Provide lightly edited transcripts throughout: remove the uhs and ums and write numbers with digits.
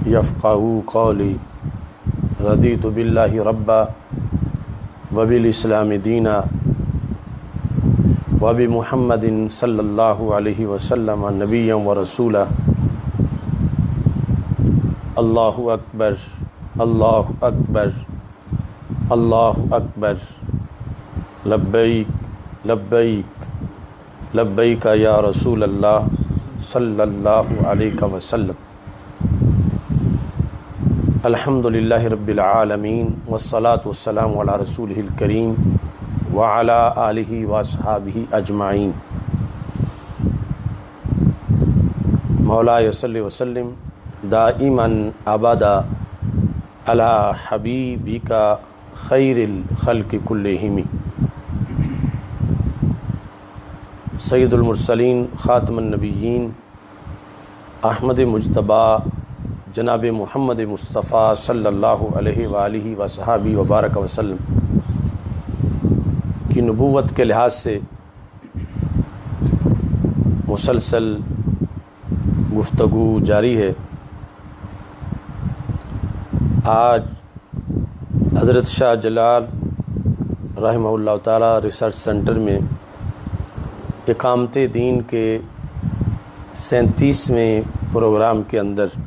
یفقہوا قولی رضیت باللہ ربا وبالاسلام دینا وبمحمد صلی اللہ علیہ وسلم نبیا ورسولا اللہ اکبر اللہ اکبر اللہ اکبر لبیک لبیک لبیک یا رسول اللہ صلی اللہ علیہ وسلم الحمد للہ رب العالمین والصلاة والسلام علی رسولہ الکریم وعلی آلہ واصحابہ اجمعین مولاي صلی وسلم دائما ابدا علی حبیبک خیر الخلق کلہم سید المرسلین خاتم النبیین احمد مجتبیٰ جناب محمد مصطفیٰ صلی اللہ علیہ وآلہ وصحابہ وبارک وسلم کی نبوت کے لحاظ سے مسلسل گفتگو جاری ہے۔ آج حضرت شاہ جلال رحمہ اللہ تعالی ریسرچ سینٹر میں اقامت دین کے 37ویں پروگرام کے اندر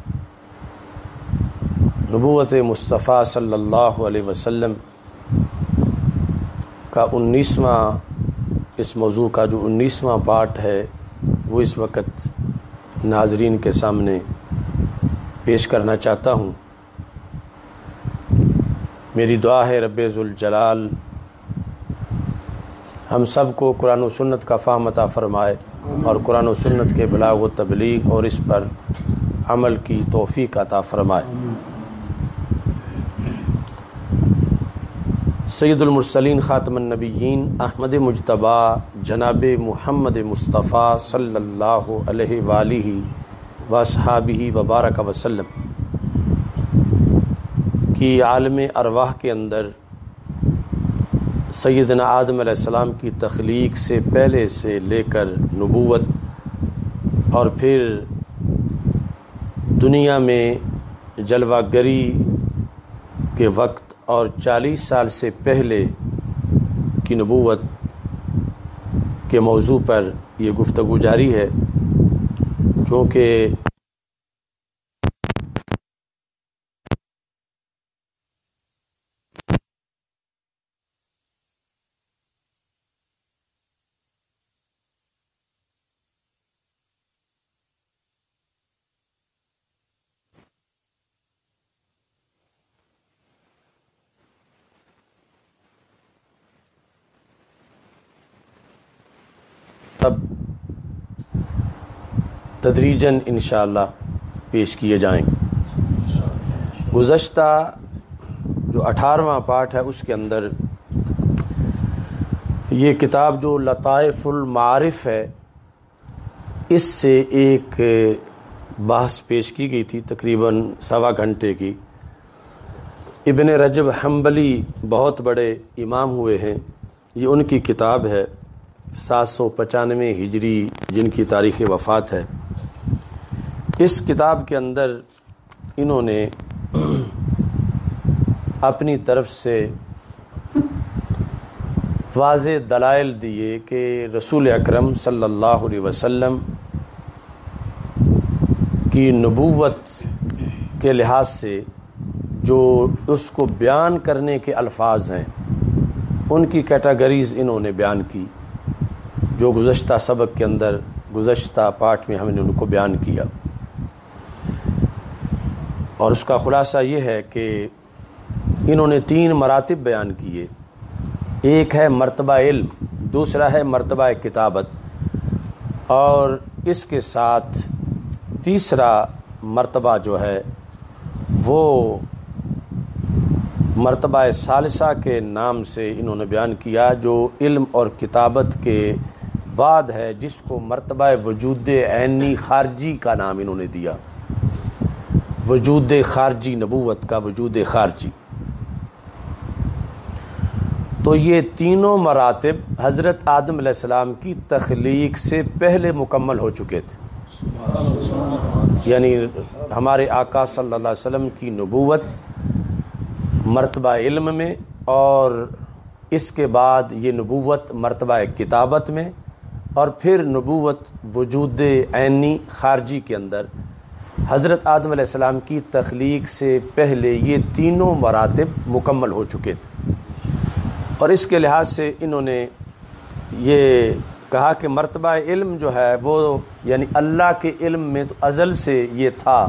نبوت مصطفیٰ صلی اللہ علیہ وسلم کا 19واں اس موضوع کا جو 19واں پارٹ ہے وہ اس وقت ناظرین کے سامنے پیش کرنا چاہتا ہوں۔ میری دعا ہے رب ذوالجلال ہم سب کو قرآن و سنت کا فہم عطا فرمائے اور قرآن و سنت کے بلاغ و تبلیغ اور اس پر عمل کی توفیق عطا فرمائے۔ سید المرسلین خاتم النبیین احمد مجتبیٰ جناب محمد مصطفیٰ صلی اللہ علیہ وآلہ وصحابہ وبارک وسلم کی عالم ارواح کے اندر سیدنا آدم علیہ السلام کی تخلیق سے پہلے سے لے کر نبوت اور پھر دنیا میں جلوہ گری کے وقت اور 40 سال سے پہلے کی نبوت کے موضوع پر یہ گفتگو جاری ہے، چونکہ اب تدریجاً انشاءاللہ پیش کیے جائیں۔ گزشتہ جو 18واں پارٹ ہے اس کے اندر یہ کتاب جو لطائف المعارف ہے اس سے ایک بحث پیش کی گئی تھی تقریباً 1.25 گھنٹے کی۔ ابن رجب حنبلی بہت بڑے امام ہوئے ہیں، یہ ان کی کتاب ہے 795 ہجری جن کی تاریخ وفات ہے۔ اس کتاب کے اندر انہوں نے اپنی طرف سے واضح دلائل دیے کہ رسول اکرم صلی اللہ علیہ وسلم کی نبوت کے لحاظ سے جو اس کو بیان کرنے کے الفاظ ہیں ان کی کیٹاگریز انہوں نے بیان کی، جو گزشتہ سبق کے اندر گزشتہ پارٹ میں ہم نے ان کو بیان کیا، اور اس کا خلاصہ یہ ہے کہ انہوں نے 3 مراتب بیان کیے۔ ایک ہے مرتبہ علم، دوسرا ہے مرتبہ کتابت، اور اس کے ساتھ تیسرا مرتبہ جو ہے وہ مرتبہ ثالثہ کے نام سے انہوں نے بیان کیا، جو علم اور کتابت کے بعد ہے، جس کو مرتبہ وجود عینی خارجی کا نام انہوں نے دیا، وجود خارجی، نبوت کا وجود خارجی۔ تو یہ تینوں مراتب حضرت آدم علیہ السلام کی تخلیق سے پہلے مکمل ہو چکے تھے، یعنی ہمارے آقا صلی اللہ علیہ وسلم کی نبوت مرتبہ علم میں، اور اس کے بعد یہ نبوت مرتبہ کتابت میں، اور پھر نبوت وجود عینی خارجی کے اندر حضرت آدم علیہ السلام کی تخلیق سے پہلے یہ تینوں مراتب مکمل ہو چکے تھے۔ اور اس کے لحاظ سے انہوں نے یہ کہا کہ مرتبہ علم جو ہے وہ یعنی اللہ کے علم میں تو ازل سے یہ تھا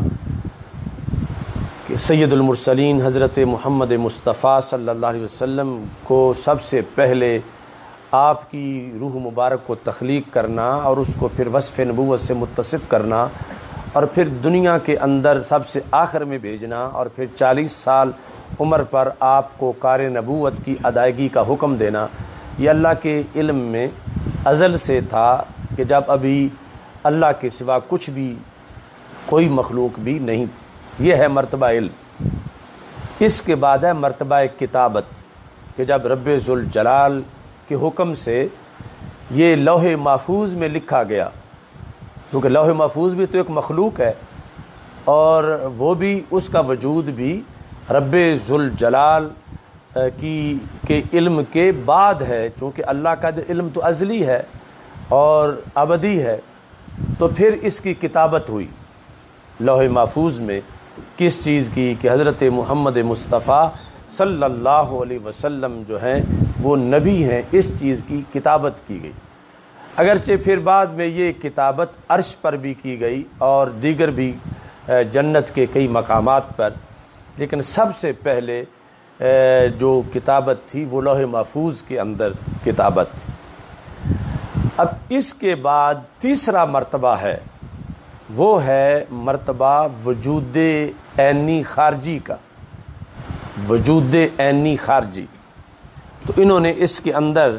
کہ سید المرسلین حضرت محمد مصطفیٰ صلی اللہ علیہ وسلم کو سب سے پہلے آپ کی روح مبارک کو تخلیق کرنا، اور اس کو پھر وصف نبوت سے متصف کرنا، اور پھر دنیا کے اندر سب سے آخر میں بھیجنا، اور پھر 40 سال عمر پر آپ کو کار نبوت کی ادائیگی کا حکم دینا، یہ اللہ کے علم میں ازل سے تھا کہ جب ابھی اللہ کے سوا کچھ بھی کوئی مخلوق بھی نہیں تھی۔ یہ ہے مرتبہ علم۔ اس کے بعد ہے مرتبہ کتابت کہ جب رب ذوالجلال کے حکم سے یہ لوح محفوظ میں لکھا گیا، کیونکہ لوح محفوظ بھی تو ایک مخلوق ہے، اور وہ بھی اس کا وجود بھی رب ذوالجلال کے علم کے بعد ہے، چونکہ اللہ کا علم تو ازلی ہے اور ابدی ہے۔ تو پھر اس کی کتابت ہوئی لوح محفوظ میں، کس چیز کی؟ کہ حضرت محمد مصطفیٰ صلی اللہ علیہ وسلم جو ہیں وہ نبی ہیں، اس چیز کی کتابت کی گئی۔ اگرچہ پھر بعد میں یہ کتابت عرش پر بھی کی گئی اور دیگر بھی جنت کے کئی مقامات پر، لیکن سب سے پہلے جو کتابت تھی وہ لوح محفوظ کے اندر کتابت تھی۔ اب اس کے بعد تیسرا مرتبہ ہے، وہ ہے مرتبہ وجود عینی خارجی کا، وجود عینی خارجی۔ تو انہوں نے اس کے اندر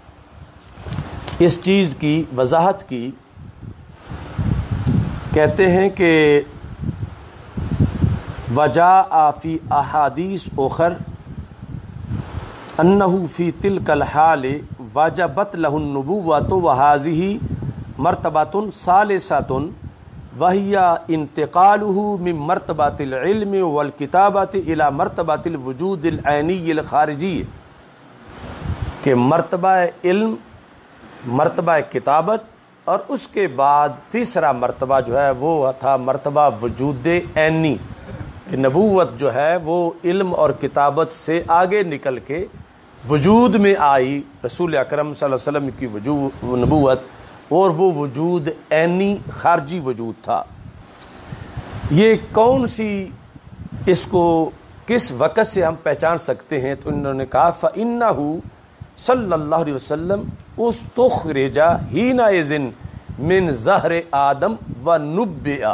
اس چیز کی وضاحت کی، کہتے ہیں کہ وجاء فی احادیث اخر انہ فی تلک الحال وجبت لہ النبوۃ وہذہ مرتبۃ ثالثۃ وہی انتقالہ من مرتبۃ العلم والکتابۃ الی مرتبۃ الوجود العینی الخارجی، کہ مرتبہ علم، مرتبہ کتابت، اور اس کے بعد تیسرا مرتبہ جو ہے وہ تھا مرتبہ وجود عینی، کہ نبوت جو ہے وہ علم اور کتابت سے آگے نکل کے وجود میں آئی، رسول اکرم صلی اللہ علیہ وسلم کی نبوت، اور وہ وجود عینی خارجی وجود تھا۔ یہ کون سی، اس کو کس وقت سے ہم پہچان سکتے ہیں؟ تو انہوں نے کہا فَإِنَّهُ صلی اللہ علیہ وسلم استخرج حینئذ من ظہر آدم ونبئ،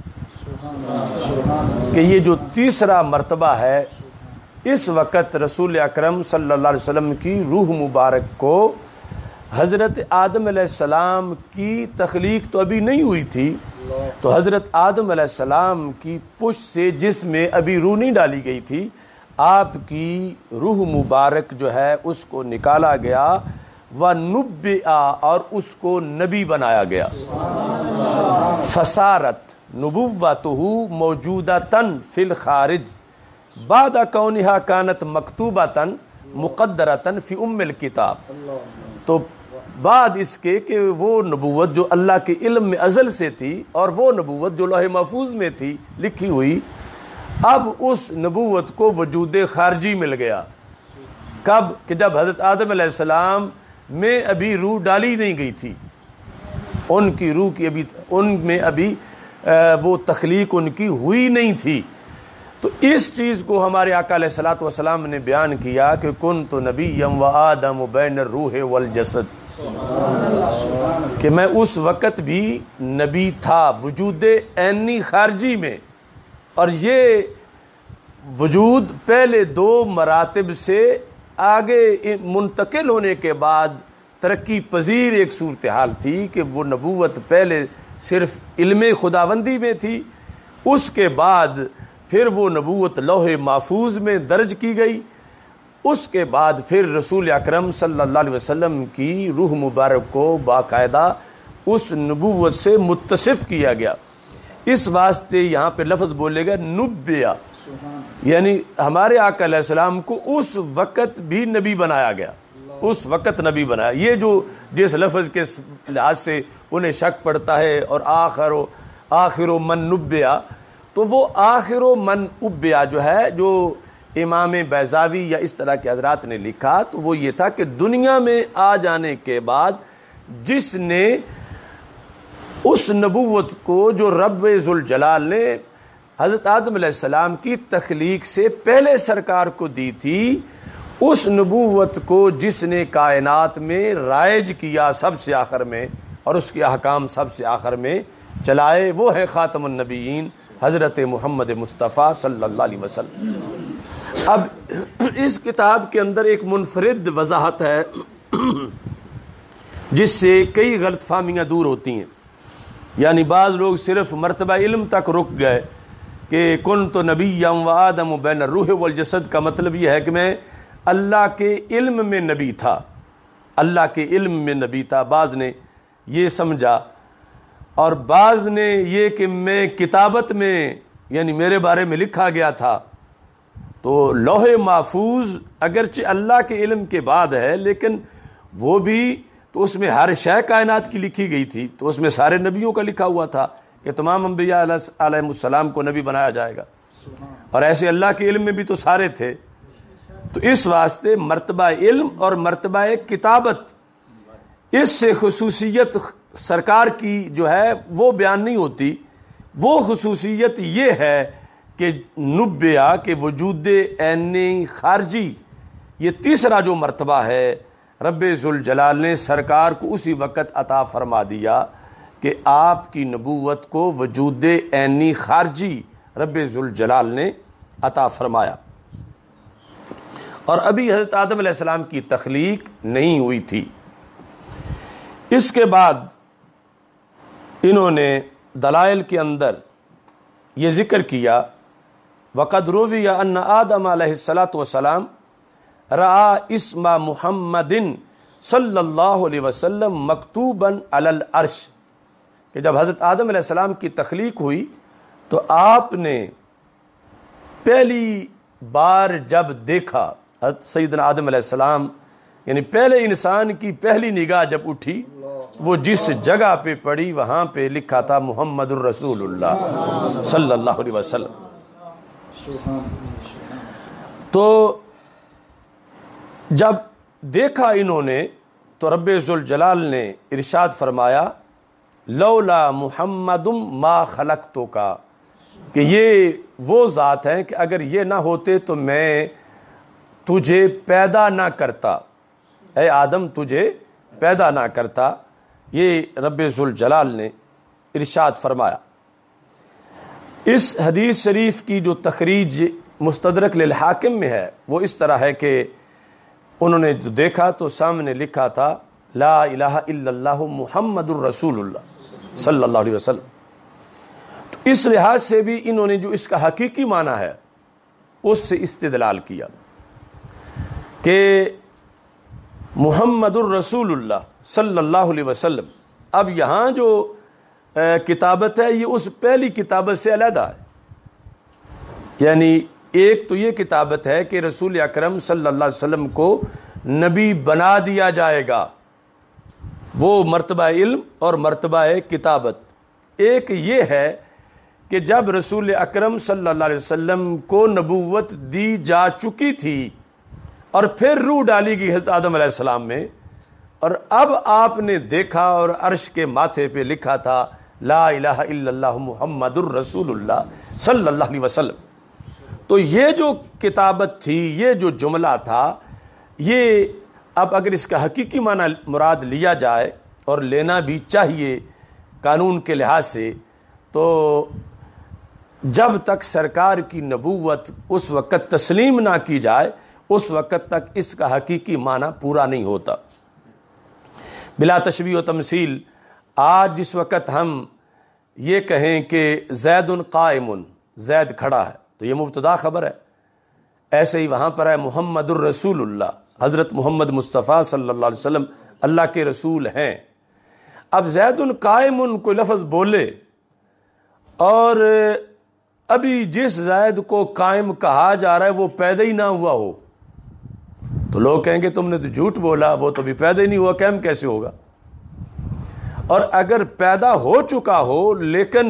کہ یہ جو تیسرا مرتبہ ہے، اس وقت رسول اکرم صلی اللہ علیہ وسلم کی روح مبارک کو حضرت آدم علیہ السلام کی تخلیق تو ابھی نہیں ہوئی تھی، تو حضرت آدم علیہ السلام کی پشت سے جس میں ابھی روح نہیں ڈالی گئی تھی، آپ کی روح مبارک جو ہے اس کو نکالا گیا، وَنُبِّئَ، اور اس کو نبی بنایا گیا۔ فَصَارَتْ نُبُوَّتُهُ مَوْجُودَةً فِي الْخَارِجِ بعد کونہا کانت مکتوبۃ مقدرۃ فی ام الکتاب، تو بعد اس کے کہ وہ نبوت جو اللہ کے علم میں ازل سے تھی، اور وہ نبوت جو لوح محفوظ میں تھی لکھی ہوئی، اب اس نبوت کو وجود خارجی مل گیا۔ کب؟ کہ جب حضرت آدم علیہ السلام میں ابھی روح ڈالی نہیں گئی تھی، ان کی روح کی ابھی ان میں ابھی وہ تخلیق ان کی ہوئی نہیں تھی۔ تو اس چیز کو ہمارے آقا علیہ الصلوۃ والسلام نے بیان کیا کہ کنت نبیا وآدم بین الروح والجسد، کہ میں اس وقت بھی نبی تھا وجود عینی خارجی میں، اور یہ وجود پہلے دو مراتب سے آگے منتقل ہونے کے بعد ترقی پذیر ایک صورتحال تھی، کہ وہ نبوت پہلے صرف علم خداوندی میں تھی، اس کے بعد پھر وہ نبوت لوح محفوظ میں درج کی گئی، اس کے بعد پھر رسول اکرم صلی اللہ علیہ وسلم کی روح مبارک کو باقاعدہ اس نبوت سے متصف کیا گیا۔ اس واسطے یہاں پہ لفظ بولے گا نبیا، یعنی ہمارے آقا علیہ السلام کو اس وقت بھی نبی بنایا گیا، اس وقت نبی بنایا۔ یہ جو جس لفظ کے لحاظ سے انہیں شک پڑتا ہے، اور آخر من نبیا، تو وہ آخر من ابیا جو ہے، جو امام بیضاوی یا اس طرح کے حضرات نے لکھا، تو وہ یہ تھا کہ دنیا میں آ جانے کے بعد جس نے اس نبوت کو جو رب ذوالجلال نے حضرت آدم علیہ السلام کی تخلیق سے پہلے سرکار کو دی تھی، اس نبوت کو جس نے کائنات میں رائج کیا سب سے آخر میں، اور اس کے احکام سب سے آخر میں چلائے، وہ ہے خاتم النبیین حضرت محمد مصطفیٰ صلی اللہ علیہ وسلم۔ اب اس کتاب کے اندر ایک منفرد وضاحت ہے جس سے کئی غلط فہمیاں دور ہوتی ہیں۔ یعنی بعض لوگ صرف مرتبہ علم تک رک گئے کہ کنت نبیا و آدم بین الروح والجسد، کا مطلب یہ ہے کہ میں اللہ کے علم میں نبی تھا، اللہ کے علم میں نبی تھا، بعض نے یہ سمجھا، اور بعض نے یہ کہ میں کتابت میں، یعنی میرے بارے میں لکھا گیا تھا۔ تو لوح محفوظ اگرچہ اللہ کے علم کے بعد ہے، لیکن وہ بھی تو اس میں ہر شے کائنات کی لکھی گئی تھی، تو اس میں سارے نبیوں کا لکھا ہوا تھا کہ تمام انبیاء علیہ السلام کو نبی بنایا جائے گا، اور ایسے اللہ کے علم میں بھی تو سارے تھے۔ تو اس واسطے مرتبہ علم اور مرتبہ کتابت، اس سے خصوصیت سرکار کی جو ہے وہ بیان نہیں ہوتی۔ وہ خصوصیت یہ ہے کہ نبیا کے وجود عینی خارجی، یہ تیسرا جو مرتبہ ہے، رب ذوالجلال نے سرکار کو اسی وقت عطا فرما دیا کہ آپ کی نبوت کو وجود عینی خارجی رب ذوالجلال نے عطا فرمایا، اور ابھی حضرت آدم علیہ السلام کی تخلیق نہیں ہوئی تھی۔ اس کے بعد انہوں نے دلائل کے اندر یہ ذکر کیا، وقد روی ان آدم علیہ السلام رأى اسم محمد صلی اللہ علیہ وسلم مکتوبا علی العرش، کہ جب حضرت آدم علیہ السلام کی تخلیق ہوئی تو آپ نے پہلی بار جب دیکھا حضرت سیدنا آدم علیہ السلام، یعنی پہلے انسان کی پہلی نگاہ جب اٹھی، وہ جس جگہ پہ پڑی وہاں پہ لکھا تھا محمد الرسول اللہ صلی اللہ علیہ وسلم۔ تو جب دیکھا انہوں نے تو رب ذوالجلال نے ارشاد فرمایا لولا محمد ما خلقتو کا، کہ یہ وہ ذات ہیں کہ اگر یہ نہ ہوتے تو میں تجھے پیدا نہ کرتا، اے آدم تجھے پیدا نہ کرتا، یہ رب ذوالجلال نے ارشاد فرمایا۔ اس حدیث شریف کی جو تخریج مستدرک للحاکم میں ہے وہ اس طرح ہے کہ انہوں نے جو دیکھا تو سامنے لکھا تھا لا الہ الا اللہ محمد الرسول اللہ صلی اللہ علیہ وسلم۔ تو اس لحاظ سے بھی انہوں نے جو اس کا حقیقی معنی ہے اس سے استدلال کیا کہ محمد الرسول اللہ صلی اللہ علیہ وسلم، اب یہاں جو کتابت ہے یہ اس پہلی کتابت سے علیحدہ ہے، یعنی ایک تو یہ کتابت ہے کہ رسول اکرم صلی اللہ علیہ وسلم کو نبی بنا دیا جائے گا، وہ مرتبہ علم اور مرتبہ کتابت۔ ایک یہ ہے کہ جب رسول اکرم صلی اللہ علیہ وسلم کو نبوت دی جا چکی تھی اور پھر روح ڈالی گئی حضرت آدم علیہ السلام میں، اور اب آپ نے دیکھا اور عرش کے ماتھے پہ لکھا تھا لا الہ الا اللہ محمد الرسول اللہ صلی اللہ علیہ وسلم۔ تو یہ جو کتابت تھی، یہ جو جملہ تھا، یہ اب اگر اس کا حقیقی معنی مراد لیا جائے، اور لینا بھی چاہیے قانون کے لحاظ سے، تو جب تک سرکار کی نبوت اس وقت تسلیم نہ کی جائے اس وقت تک اس کا حقیقی معنی پورا نہیں ہوتا۔ بلا تشبیہ و تمثیل، آج جس وقت ہم یہ کہیں کہ زید قائم، زید کھڑا ہے، تو یہ مبتدا خبر ہے، ایسے ہی وہاں پر ہے محمد الرسول اللہ، حضرت محمد مصطفیٰ صلی اللہ علیہ وسلم اللہ کے رسول ہیں۔ اب زید قائم کوئی لفظ بولے اور ابھی جس زید کو قائم کہا جا رہا ہے وہ پیدا ہی نہ ہوا ہو تو لوگ کہیں گے تم نے تو جھوٹ بولا، وہ تو بھی پیدا ہی نہیں ہوا، قائم کیسے ہوگا؟ اور اگر پیدا ہو چکا ہو لیکن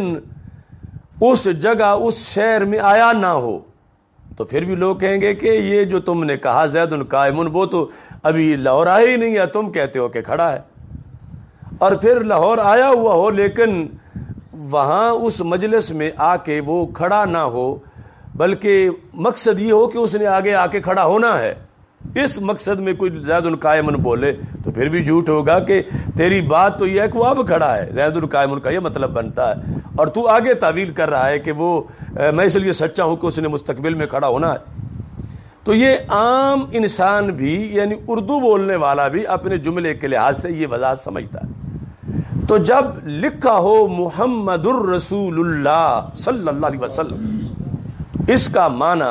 اس جگہ اس شہر میں آیا نہ ہو تو پھر بھی لوگ کہیں گے کہ یہ جو تم نے کہا زید قائم، وہ تو ابھی لاہور آیا ہی نہیں ہے، تم کہتے ہو کہ کھڑا ہے۔ اور پھر لاہور آیا ہوا ہو لیکن وہاں اس مجلس میں آ کے وہ کھڑا نہ ہو، بلکہ مقصد یہ ہو کہ اس نے آگے آ کے کھڑا ہونا ہے، اس مقصد میں کوئی زید القائم بولے تو پھر بھی جھوٹ ہوگا کہ تیری بات تو یہ ہے کہ وہ اب کھڑا ہے، زید القائم کا یہ مطلب بنتا ہے، اور تو آگے تعویل کر رہا ہے کہ وہ میں اس لیے سچا ہوں کہ اس نے مستقبل میں کھڑا ہونا ہے۔ تو یہ عام انسان بھی یعنی اردو بولنے والا بھی اپنے جملے کے لحاظ سے یہ وضاحت سمجھتا ہے۔ تو جب لکھا ہو محمد الرسول اللہ صلی اللہ علیہ وسلم، اس کا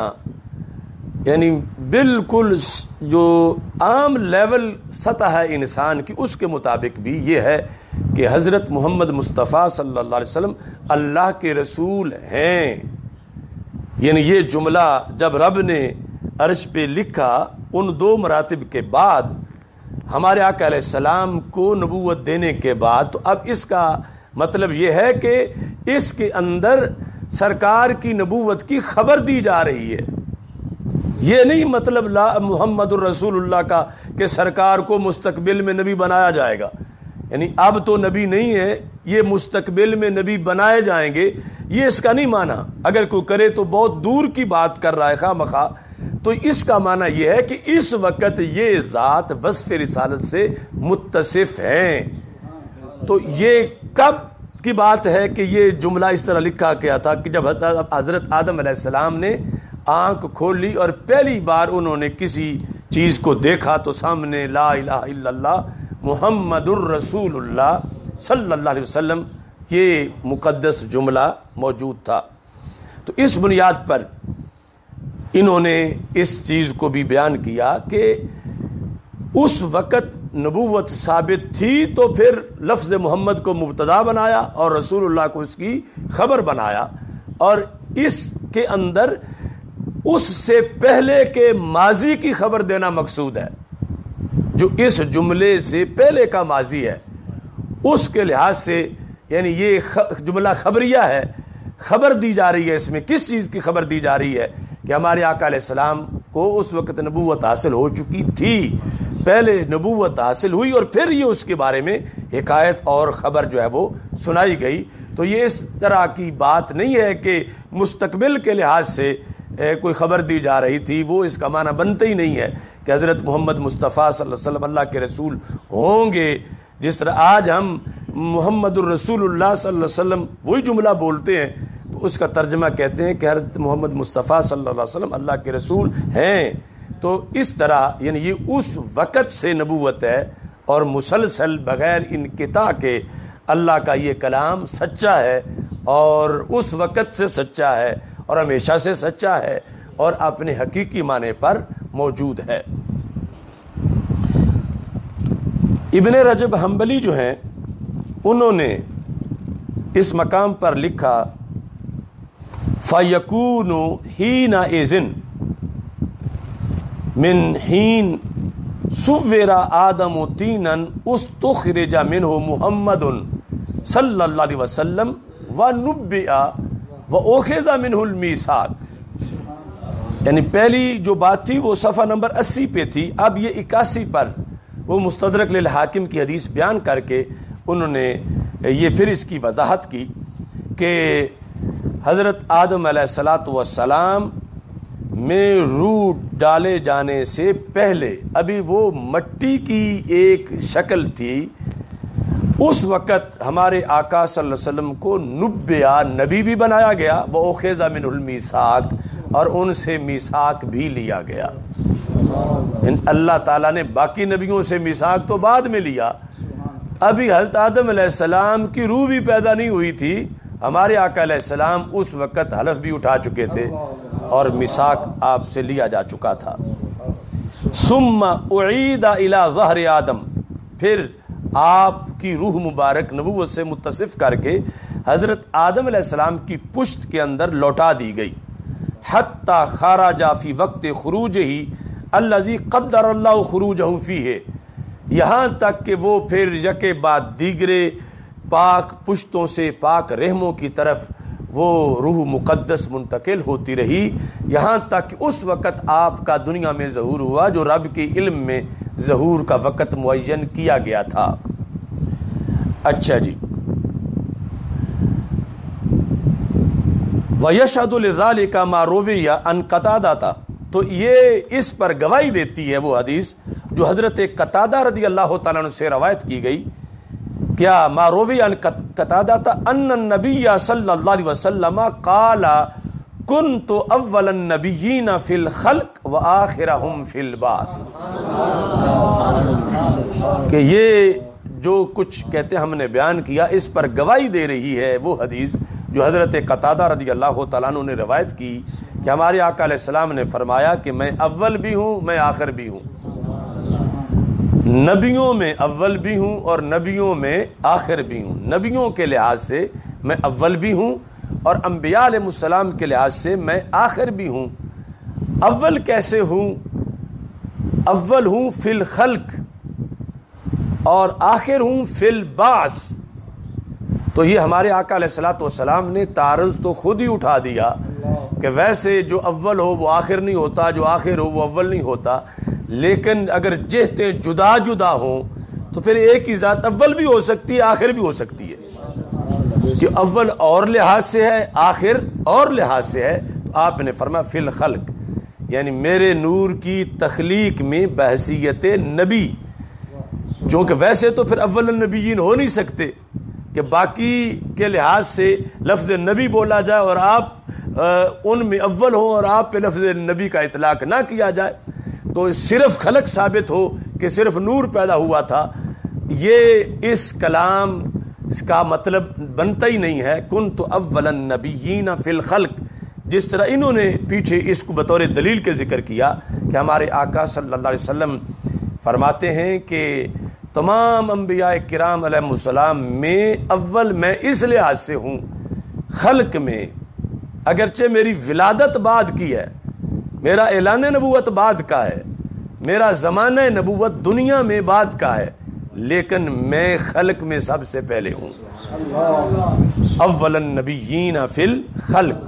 معنی یعنی بالکل جو عام لیول سطح ہے انسان کی اس کے مطابق بھی یہ ہے کہ حضرت محمد مصطفیٰ صلی اللہ علیہ وسلم اللہ کے رسول ہیں۔ یعنی یہ جملہ جب رب نے عرش پہ لکھا ان 2 مراتب کے بعد، ہمارے آقا علیہ السلام کو نبوت دینے کے بعد، تو اب اس کا مطلب یہ ہے کہ اس کے اندر سرکار کی نبوت کی خبر دی جا رہی ہے۔ یہ نہیں مطلب لا محمد الرسول اللہ کا کہ سرکار کو مستقبل میں نبی بنایا جائے گا، یعنی اب تو نبی نہیں ہے، یہ مستقبل میں نبی بنائے جائیں گے، یہ اس کا نہیں معنی۔ اگر کوئی کرے تو بہت دور کی بات کر رہا ہے خواہ مخواہ۔ تو اس کا معنی یہ ہے کہ اس وقت یہ ذات وصف رسالت سے متصف ہیں۔ تو یہ کب کی بات ہے کہ یہ جملہ اس طرح لکھا گیا تھا کہ جب حضرت آدم علیہ السلام نے آنکھ کھولی اور پہلی بار انہوں نے کسی چیز کو دیکھا تو سامنے لا الہ الا اللہ محمد الرسول اللہ صلی اللہ علیہ وسلم یہ مقدس جملہ موجود تھا۔ تو اس بنیاد پر انہوں نے اس چیز کو بھی بیان کیا کہ اس وقت نبوت ثابت تھی تو پھر لفظ محمد کو مبتدا بنایا اور رسول اللہ کو اس کی خبر بنایا، اور اس کے اندر اس سے پہلے کے ماضی کی خبر دینا مقصود ہے، جو اس جملے سے پہلے کا ماضی ہے اس کے لحاظ سے، یعنی یہ جملہ خبریہ ہے، خبر دی جا رہی ہے۔ اس میں کس چیز کی خبر دی جا رہی ہے کہ ہمارے آقا علیہ السلام کو اس وقت نبوت حاصل ہو چکی تھی، پہلے نبوت حاصل ہوئی اور پھر یہ اس کے بارے میں حکایت اور خبر جو ہے وہ سنائی گئی۔ تو یہ اس طرح کی بات نہیں ہے کہ مستقبل کے لحاظ سے کوئی خبر دی جا رہی تھی، وہ اس کا معنی بنتا ہی نہیں ہے کہ حضرت محمد مصطفیٰ صلی اللہ علیہ وسلم اللہ کے رسول ہوں گے۔ جس طرح آج ہم محمد الرسول اللہ صلی اللہ علیہ وسلم وہی جملہ بولتے ہیں تو اس کا ترجمہ کہتے ہیں کہ حضرت محمد مصطفیٰ صلی اللہ علیہ وسلم اللہ کے رسول ہیں۔ تو اس طرح یعنی یہ اس وقت سے نبوت ہے اور مسلسل بغیر انقطاع کے اللہ کا یہ کلام سچا ہے، اور اس وقت سے سچا ہے اور ہمیشہ سے سچا ہے اور اپنے حقیقی معنی پر موجود ہے۔ ابن رجب حنبلی جو ہیں انہوں نے اس مقام پر لکھا فَيَكُونُ حِينَئِذٍ مِنْ حِينَ صُوِّرَ آدَمُ طِينًا اُسْتُخْرِجَ مِنْهُ مُحَمَّدٌ صلی اللہ علیہ وسلم وَنُبِّئَ وَأُخِذَ مِنْهُ الْمِيثَاقُ۔ یعنی پہلی جو بات تھی وہ صفحہ نمبر 80 پہ تھی، اب یہ 81 پر وہ مستدرک للحاکم کی حدیث بیان کر کے انہوں نے یہ پھر اس کی وضاحت کی کہ حضرت آدم علیہ الصلاۃ والسلام میں روح ڈالے جانے سے پہلے ابھی وہ مٹی کی ایک شکل تھی، اس وقت ہمارے آقا صلی اللہ علیہ وسلم کو نبیہ نبی بھی بنایا گیا، وَأُخِذَ مِنْهُ الْمِيثَاقُ اور ان سے میثاق بھی لیا گیا۔ اللہ تعالیٰ نے باقی نبیوں سے میثاق تو بعد میں لیا، ابھی حضرت آدم علیہ السلام کی روح بھی پیدا نہیں ہوئی تھی، ہمارے آقا علیہ السلام اس وقت حلف بھی اٹھا چکے تھے اور میثاق آپ سے لیا جا چکا تھا۔ ثم اعید الی ظہر آدم، پھر آپ کی روح مبارک نبوت سے متصف کر کے حضرت آدم علیہ السلام کی پشت کے اندر لوٹا دی گئی، حتی خرج فی وقت خروجہ الذی قدر اللہ خروجہ فیہ، یہاں تک کہ وہ پھر یکے بعد دیگرے پاک پشتوں سے پاک رحموں کی طرف وہ روح مقدس منتقل ہوتی رہی، یہاں تک کہ اس وقت آپ کا دنیا میں ظہور ہوا جو رب کے علم میں ظہور کا وقت معین کیا گیا تھا۔ اچھا جی، وَيَشْهَدُ لِذَلِكَ مَا رُوِيَ عَنْ قَتَادَةَ، تو یہ اس پر گواہی دیتی ہے وہ حدیث جو حضرت قتادہ رضی اللہ تعالیٰ عنہ سے روایت کی گئی، کیا ما روی عن قتادہ ان النبی صلی اللہ علیہ وسلم قال كنت اول النبیین فی الخلق وآخرهم فی البعث، کہ یہ جو کچھ کہتے ہم نے بیان کیا اس پر گواہی دے رہی ہے وہ حدیث جو حضرت قتادہ رضی اللہ تعالیٰ عنہ نے روایت کی کہ ہمارے آقا علیہ السلام نے فرمایا کہ میں اول بھی ہوں میں آخر بھی ہوں، نبیوں میں اول بھی ہوں اور نبیوں میں آخر بھی ہوں، نبیوں کے لحاظ سے میں اول بھی ہوں اور انبیاء علیہ السلام کے لحاظ سے میں آخر بھی ہوں۔ اول کیسے ہوں؟ اول ہوں فی الخلق اور آخر ہوں فی البعث۔ تو یہ ہمارے آقا علیہ الصلوۃ والسلام نے تعارض تو خود ہی اٹھا دیا کہ ویسے جو اول ہو وہ آخر نہیں ہوتا، جو آخر ہو وہ اول نہیں ہوتا، لیکن اگر جہتیں جدا جدا ہوں تو پھر ایک ہی ذات اول بھی ہو سکتی ہے آخر بھی ہو سکتی ہے، کہ اول اور لحاظ سے ہے آخر اور لحاظ سے ہے۔ تو آپ نے فرمایا فی الخلق، یعنی میرے نور کی تخلیق میں بحیثیت نبی، چونکہ ویسے تو پھر اول النبیین ہو نہیں سکتے کہ باقی کے لحاظ سے لفظ نبی بولا جائے اور آپ ان میں اول ہوں اور آپ پہ لفظ نبی کا اطلاق نہ کیا جائے، تو صرف خلق ثابت ہو کہ صرف نور پیدا ہوا تھا، یہ اس کلام اس کا مطلب بنتا ہی نہیں ہے۔ کنت اول النبیین فی الخلق، جس طرح انہوں نے پیچھے اس کو بطور دلیل کے ذکر کیا کہ ہمارے آقا صلی اللہ علیہ وسلم فرماتے ہیں کہ تمام انبیاء کرام علیہ السلام میں اول میں اس لحاظ سے ہوں خلق میں، اگرچہ میری ولادت بعد کی ہے، میرا اعلان نبوت بعد کا ہے، میرا زمانہ نبوت دنیا میں بعد کا ہے، لیکن میں خلق میں سب سے پہلے ہوں، اول النبیین فی الخلق،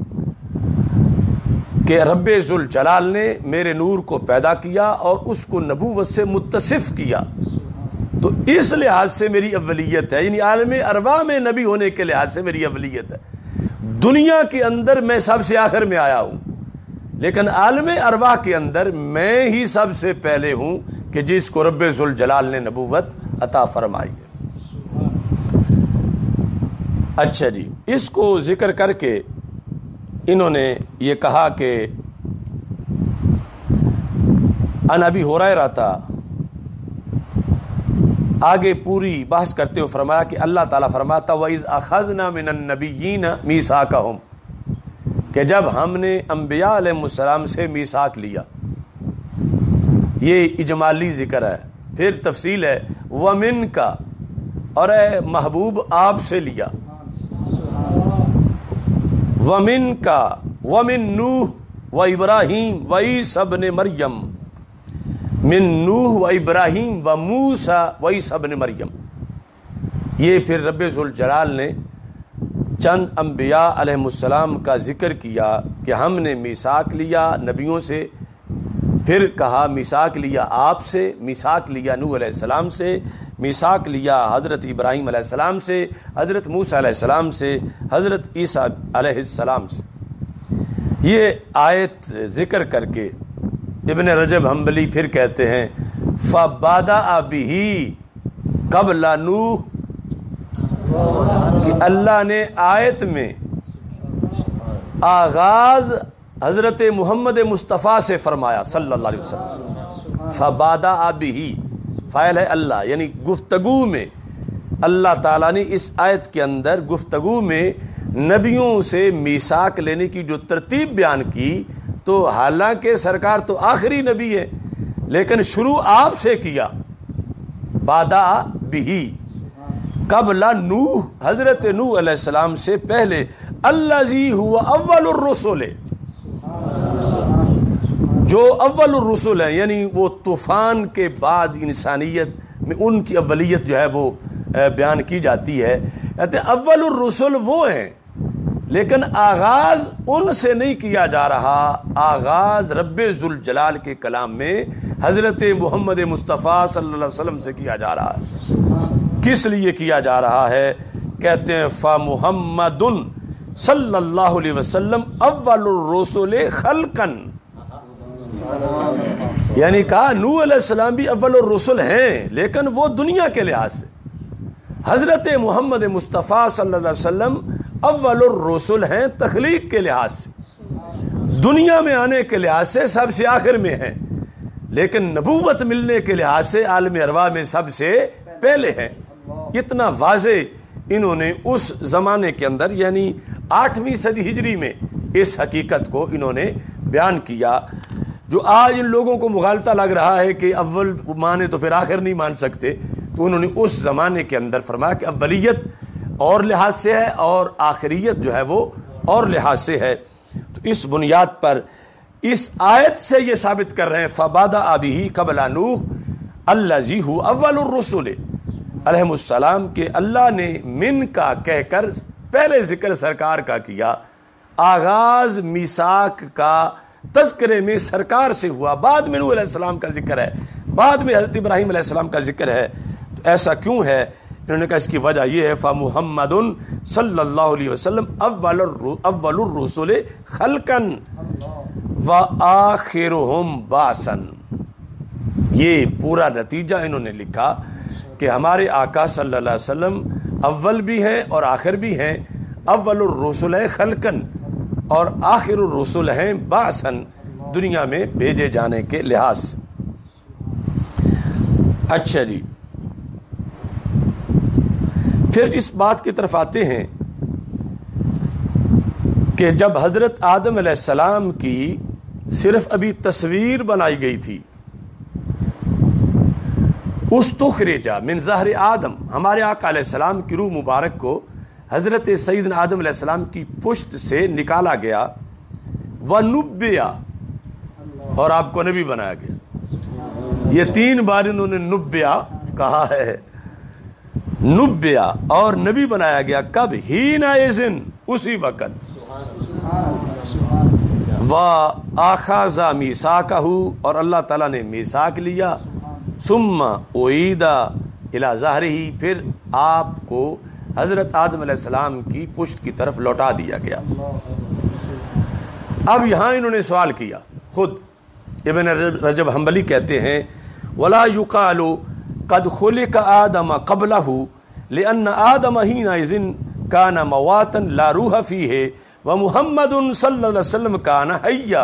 کہ رب ذوالجلال نے میرے نور کو پیدا کیا اور اس کو نبوت سے متصف کیا، تو اس لحاظ سے میری اولیت ہے، یعنی عالم ارواح میں نبی ہونے کے لحاظ سے میری اولیت ہے۔ دنیا کے اندر میں سب سے آخر میں آیا ہوں، لیکن عالم ارواح کے اندر میں ہی سب سے پہلے ہوں کہ جس کو رب ذوالجلال نے نبوت عطا فرمائی ہے۔ اچھا جی، اس کو ذکر کر کے انہوں نے یہ کہا کہ عن ابی ہریرہ تھا، آگے پوری بحث کرتے ہوئے فرمایا کہ اللہ تعالیٰ فرماتا وَإِذْ أَخَذْنَا مِنَ النَّبِيِّينَ مِيثَاقَهُمْ، کہ جب ہم نے انبیاء علیہ السلام سے میثاق لیا، یہ اجمالی ذکر ہے، پھر تفصیل ہے وَمِنْكَ، اور اے محبوب آپ سے لیا، وَمِنْكَ وَمِن نوح وَإِبْرَاهِيمَ وَعِيسَى ابْنِ مَرْيَمَ، من نوح و ابراہیم و موسیٰ و عیسیٰ ابن مریم۔ یہ پھر رب ذوالجلال نے چند انبیاء علیہ السلام کا ذکر کیا کہ ہم نے میثاق لیا نبیوں سے، پھر کہا میثاق لیا آپ سے، میثاق لیا نوح علیہ السلام سے، میثاق لیا حضرت ابراہیم علیہ السلام سے، حضرت موسیٰ علیہ السلام سے، حضرت عیسیٰ علیہ السلام سے۔ یہ آیت ذکر کر کے ابن رجب حنبلی پھر کہتے ہیں فَبَدَأَ بِهِ قَبْلَ نوح، کہ اللہ نے آیت میں آغاز حضرت محمد مصطفیٰ سے فرمایا صلی اللہ علیہ وسلم۔ فَبَدَأَ بِهِ فاعل ہے اللہ، یعنی گفتگو میں اللہ تعالیٰ نے اس آیت کے اندر گفتگو میں نبیوں سے میثاق لینے کی جو ترتیب بیان کی، تو حالانکہ سرکار تو آخری نبی ہے لیکن شروع آپ سے کیا، بادہ بھی، قبل نوح، حضرت نوح علیہ السلام سے پہلے، الذی ہوا اول الرسل، جو اول الرسل ہیں، یعنی وہ طوفان کے بعد انسانیت میں ان کی اولیت جو ہے وہ بیان کی جاتی ہے. کہتے ہیں اول الرسل وہ ہیں، لیکن آغاز ان سے نہیں کیا جا رہا، آغاز رب ذوالجلال کے کلام میں حضرت محمد مصطفیٰ صلی اللہ علیہ وسلم سے کیا جا رہا ہے. کس لیے کیا جا رہا ہے؟ کہتے ہیں فَمُحَمَّدٌ صلی اللہ علیہ وسلم اول الرسل خلقاً، یعنی کہا نوح علیہ السلام بھی اول الرسل ہیں، لیکن وہ دنیا کے لحاظ سے. حضرت محمد مصطفیٰ صلی اللہ علیہ وسلم اول الرسل ہیں تخلیق کے لحاظ سے، دنیا میں آنے کے لحاظ سے سب سے آخر میں ہیں، لیکن نبوت ملنے کے لحاظ سے عالم ارواح میں سب سے پہلے ہیں. اتنا واضح انہوں نے اس زمانے کے اندر یعنی 8ویں صدی ہجری میں اس حقیقت کو انہوں نے بیان کیا. جو آج ان لوگوں کو مغالطہ لگ رہا ہے کہ اول مانے تو پھر آخر نہیں مان سکتے، تو انہوں نے اس زمانے کے اندر فرمایا کہ اولیت اور لحاظ سے ہے اور آخریت جو ہے وہ اور لحاظ سے ہے. تو اس بنیاد پر اس آیت سے یہ ثابت کر رہے ہیں فَبَدَأَ بِهِ قَبْلَ نُوحٍ الَّذِي هُوَ اول الرسل علیہم السلام کے اللہ نے من کا کہہ کر پہلے ذکر سرکار کا کیا. آغاز میثاق کا تذکرے میں سرکار سے ہوا، بعد میں نوح علیہ السلام کا ذکر ہے، بعد میں حضرت ابراہیم علیہ السلام کا ذکر ہے. تو ایسا کیوں ہے؟ انہوں نے کہا اس کی وجہ یہ ہے فَمُحَمَّدٌ صلی اللہ علیہ وسلم اول الرسل خلقاً وآخرهم بعثاً. یہ پورا نتیجہ انہوں نے لکھا کہ ہمارے آقا صلی اللہ علیہ وسلم اول بھی ہیں اور آخر بھی ہیں. اول الرسل ہے خلقاً اور آخر الرسل ہیں بعثاً، دنیا میں بھیجے جانے کے لحاظ سے. اچھا جی، پھر اس بات کی طرف آتے ہیں کہ جب حضرت آدم علیہ السلام کی صرف ابھی تصویر بنائی گئی تھی، استخرج من ظہر آدم، ہمارے آقا علیہ السلام کی روح مبارک کو حضرت سیدنا آدم علیہ السلام کی پشت سے نکالا گیا، وَنُبِّئَ، اور آپ کو نبی بنایا گیا. یہ 3 بار انہوں نے نُبِّئَ کہا ہے. نُبِّئَ اور نبی بنایا گیا کب؟ حِینَئِذٍ، اسی وقت. وَأَخَذَ مِیثَاقَهُ، اور اللہ تعالیٰ نے میثاق لیا. ثم اعید الی ظہرہ، پھر آپ کو حضرت آدم علیہ السلام کی پشت کی طرف لوٹا دیا گیا. اب یہاں انہوں نے سوال کیا، خود ابن رجب حنبلی کہتے ہیں ولا یقال قد خلق آدم قبلہ لأن آدم حینئذ کان مواتا لا روح فیہ ومحمد صلی اللہ علیہ وسلم کان حیا.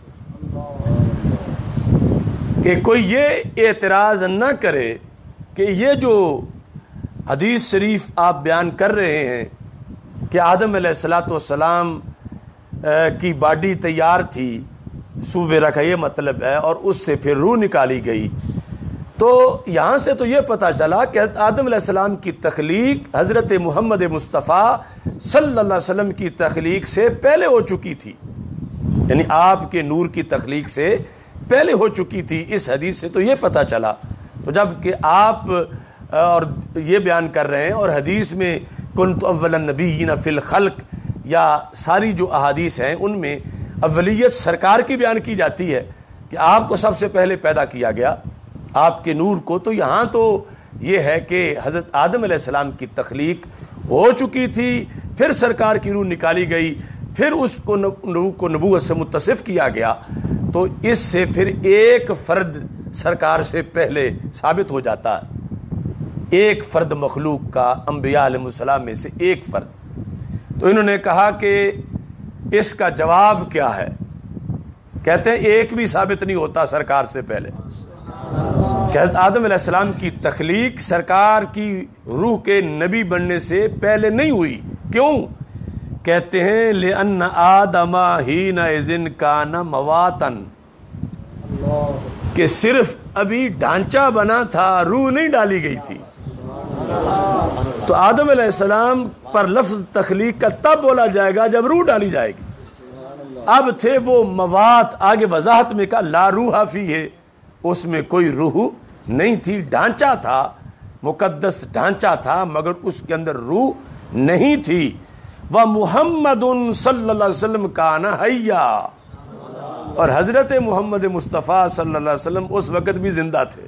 کہ کوئی یہ اعتراض نہ کرے کہ یہ جو حدیث شریف آپ بیان کر رہے ہیں کہ آدم علیہ السلام کی باڈی تیار تھی، سویرا کا یہ مطلب ہے، اور اس سے پھر روح نکالی گئی. تو یہاں سے تو یہ پتہ چلا کہ آدم علیہ السلام کی تخلیق حضرت محمد مصطفیٰ صلی اللہ علیہ وسلم کی تخلیق سے پہلے ہو چکی تھی، یعنی آپ کے نور کی تخلیق سے پہلے ہو چکی تھی. اس حدیث سے تو یہ پتہ چلا. تو جب کہ آپ اور یہ بیان کر رہے ہیں اور حدیث میں کنت اول النبیین فی الخلق یا ساری جو احادیث ہیں ان میں اولیت سرکار کی بیان کی جاتی ہے کہ آپ کو سب سے پہلے پیدا کیا گیا، آپ کے نور کو. تو یہاں تو یہ ہے کہ حضرت آدم علیہ السلام کی تخلیق ہو چکی تھی، پھر سرکار کی روح نکالی گئی، پھر اس کو روح کو نبوت سے متصف کیا گیا. تو اس سے پھر ایک فرد سرکار سے پہلے ثابت ہو جاتا ہے، ایک فرد مخلوق کا، انبیاء علیہ السلام میں سے ایک فرد. تو انہوں نے کہا کہ اس کا جواب کیا ہے؟ کہتے ہیں ایک بھی ثابت نہیں ہوتا سرکار سے پہلے. کہ حضرت آدم علیہ السلام کی تخلیق سرکار کی روح کے نبی بننے سے پہلے نہیں ہوئی. کیوں؟ کہتے ہیں لِأَنَّ آدَمَ حِینَئِذٍ كَانَ مَوَاتًا، کہ صرف ابھی ڈھانچہ بنا تھا، روح نہیں ڈالی گئی تھی. تو آدم علیہ السلام پر لفظ تخلیق کا تب بولا جائے گا جب روح ڈالی جائے گی. اب تھے وہ مواد، آگے وضاحت میں کہا لا روح فیہ، اس میں کوئی روح نہیں تھی، ڈھانچہ تھا، مقدس ڈھانچہ تھا، مگر اس کے اندر روح نہیں تھی. وَمُحَمَّدٌ صلی اللہ علیہ وسلم کان حیا، اور حضرت محمد مصطفیٰ صلی اللہ علیہ وسلم اس وقت بھی زندہ تھے.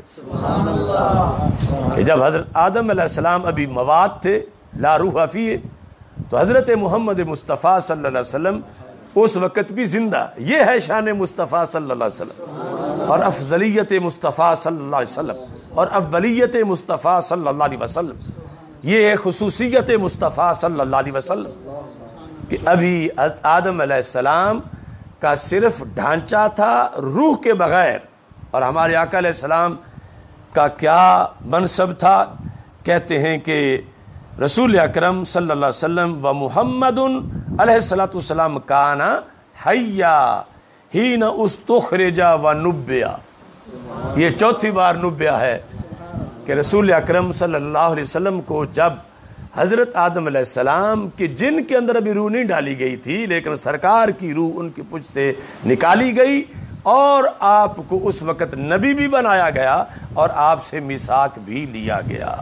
کہ جب حضرت آدم علیہ السلام ابھی مواد تھے لا روح فیہ، تو حضرت محمد مصطفیٰ صلی اللہ علیہ وسلم اس وقت بھی زندہ. یہ ہے شان مصطفیٰ صلی اللہ علیہ وسلم اور افضلیت مصطفیٰ صلی اللہ علیہ وسلم اور اولیت مصطفیٰ صلی اللہ علیہ وسلم. یہ ہے خصوصیت مصطفیٰ صلی اللہ علیہ وسلم کہ ابھی آدم علیہ السلام کا صرف ڈھانچہ تھا روح کے بغیر. اور ہمارے آقا علیہ السلام کا کیا منصب تھا؟ کہتے ہیں کہ رسول اکرم صلی اللہ علیہ وسلم و محمد علیہ الصلوۃ والسلام کانا حیا حین استخرج و نبیا. یہ چوتھی بار نبیا ہے کہ رسول اکرم صلی اللہ علیہ وسلم کو جب حضرت آدم علیہ السلام کے جن کے اندر ابھی روح نہیں ڈالی گئی تھی، لیکن سرکار کی روح ان کی پشت سے نکالی گئی اور آپ کو اس وقت نبی بھی بنایا گیا اور آپ سے میثاق بھی لیا گیا.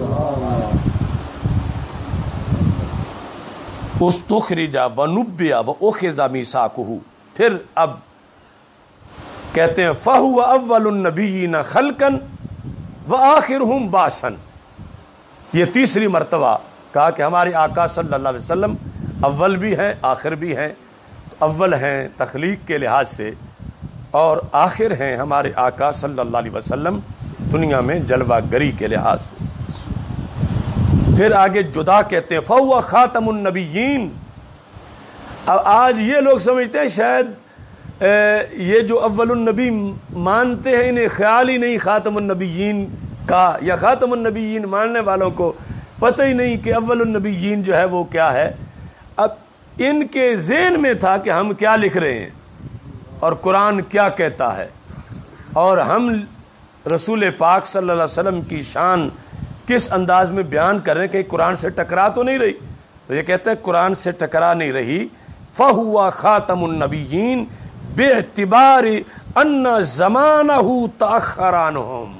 استخرج ونبیا واخذ میثاقہ. پھر اب کہتے ہیں فہو اول النبیین خلقا وآخرہم بعثا. یہ تیسری مرتبہ کہا کہ ہمارے آقا صلی اللہ علیہ وسلم اول بھی ہیں آخر بھی ہیں. اول ہیں تخلیق کے لحاظ سے اور آخر ہیں ہمارے آقا صلی اللہ علیہ وسلم دنیا میں جلوہ گری کے لحاظ سے. پھر آگے جدا کہتے ہیں فہو خاتم النبیین. اب آج یہ لوگ سمجھتے ہیں شاید یہ جو اول النبی مانتے ہیں انہیں خیال ہی نہیں خاتم النبیین کا، یا خاتم النبیین ماننے والوں کو پتہ ہی نہیں کہ اول النبیین جو ہے وہ کیا ہے. اب ان کے ذہن میں تھا کہ ہم کیا لکھ رہے ہیں اور قرآن کیا کہتا ہے، اور ہم رسول پاک صلی اللہ علیہ وسلم کی شان کس انداز میں بیان کر رہے ہیں کہ قرآن سے ٹکرا تو نہیں رہی. تو یہ کہتے ہیں قرآن سے ٹکرا نہیں رہی. فہو خاتم النبیین باعتبار ان زمانہ تأخر عنہم.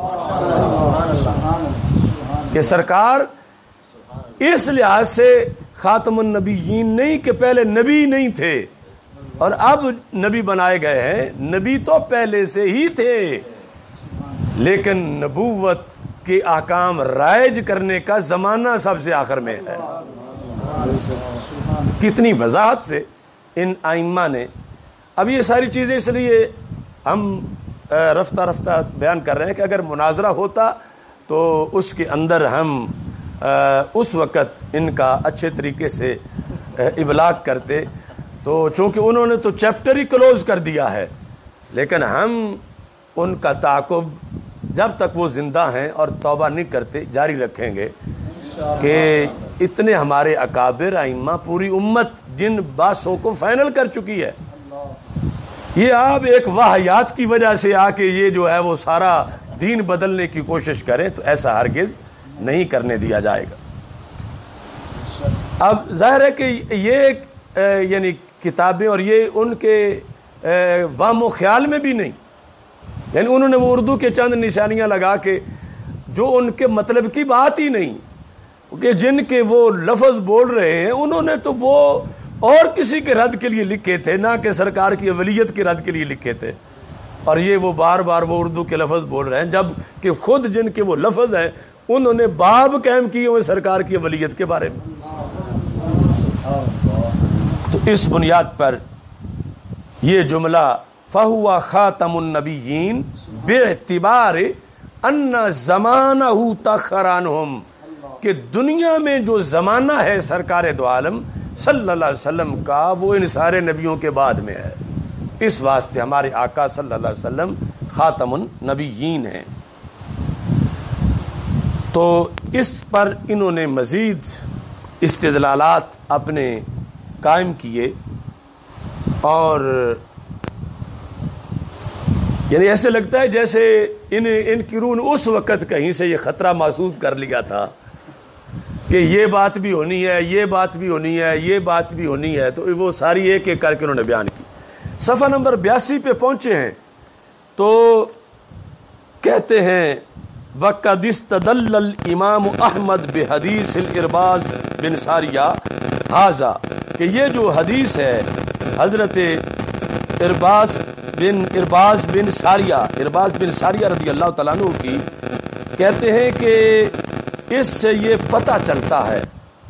کہ سرکار اس لحاظ سے خاتم النبیین نہیں کہ پہلے نبی نہیں تھے اور اب نبی بنائے گئے ہیں. نبی تو پہلے سے ہی تھے، لیکن نبوت کے احکام رائج کرنے کا زمانہ سب سے آخر میں ہے. کتنی وضاحت سے ان ائمہ نے. اب یہ ساری چیزیں اس لیے ہم رفتہ رفتہ بیان کر رہے ہیں کہ اگر مناظرہ ہوتا تو اس کے اندر ہم اس وقت ان کا اچھے طریقے سے ابلاغ کرتے. تو چونکہ انہوں نے تو چیپٹر ہی کلوز کر دیا ہے، لیکن ہم ان کا تعاقب جب تک وہ زندہ ہیں اور توبہ نہیں کرتے جاری رکھیں گے کہ اتنے ہمارے اکابر ائمہ پوری امت جن باتوں کو فائنل کر چکی ہے. یہ آپ ایک واہیات کی وجہ سے آ کے یہ جو ہے وہ سارا دین بدلنے کی کوشش کریں تو ایسا ہرگز نہیں کرنے دیا جائے گا. اب ظاہر ہے کہ یہ یعنی کتابیں اور یہ ان کے وہم و خیال میں بھی نہیں، یعنی انہوں نے وہ اردو کے چند نشانیاں لگا کے جو ان کے مطلب کی بات ہی نہیں، کہ جن کے وہ لفظ بول رہے ہیں انہوں نے تو وہ اور کسی کے رد کے لیے لکھے تھے، نہ کہ سرکار کی اولیت کے رد کے لیے لکھے تھے. اور یہ وہ بار بار وہ اردو کے لفظ بول رہے ہیں جب کہ خود جن کے وہ لفظ ہیں انہوں نے باب قائم کیے ہوئے سرکار کی اولیت کے بارے میں. تو اس بنیاد پر یہ جملہ فہو خاتم النبیین باعتبار ان زمانہ تأخر عنہم، کہ دنیا میں جو زمانہ ہے سرکار دو عالم صلی اللہ علیہ وسلم کا وہ ان سارے نبیوں کے بعد میں ہے. اس واسطے ہمارے آقا صلی اللہ علیہ وسلم خاتم النبیین ہیں. تو اس پر انہوں نے مزید استدلالات اپنے قائم کیے اور یعنی ایسے لگتا ہے جیسے ان کی روح نے اس وقت کہیں سے یہ خطرہ محسوس کر لیا تھا کہ یہ بات بھی ہونی ہے، یہ بات بھی ہونی ہے، یہ بات بھی ہونی ہے، تو وہ ساری ایک ایک کر کے انہوں نے بیان کی۔ صفحہ نمبر 82 پہ پہنچے ہیں تو کہتے ہیں وَقَدِ اسْتَدَلَّ الْإِمَامُ أَحْمَدُ بِحَدِيثِ الْإِرْبَاضِ بن ساریہ ھذا، کہ یہ جو حدیث ہے حضرت ارباز بن ساریہ رضی اللہ تعالیٰ عنہ کی، کہتے ہیں کہ اس سے یہ پتہ چلتا ہے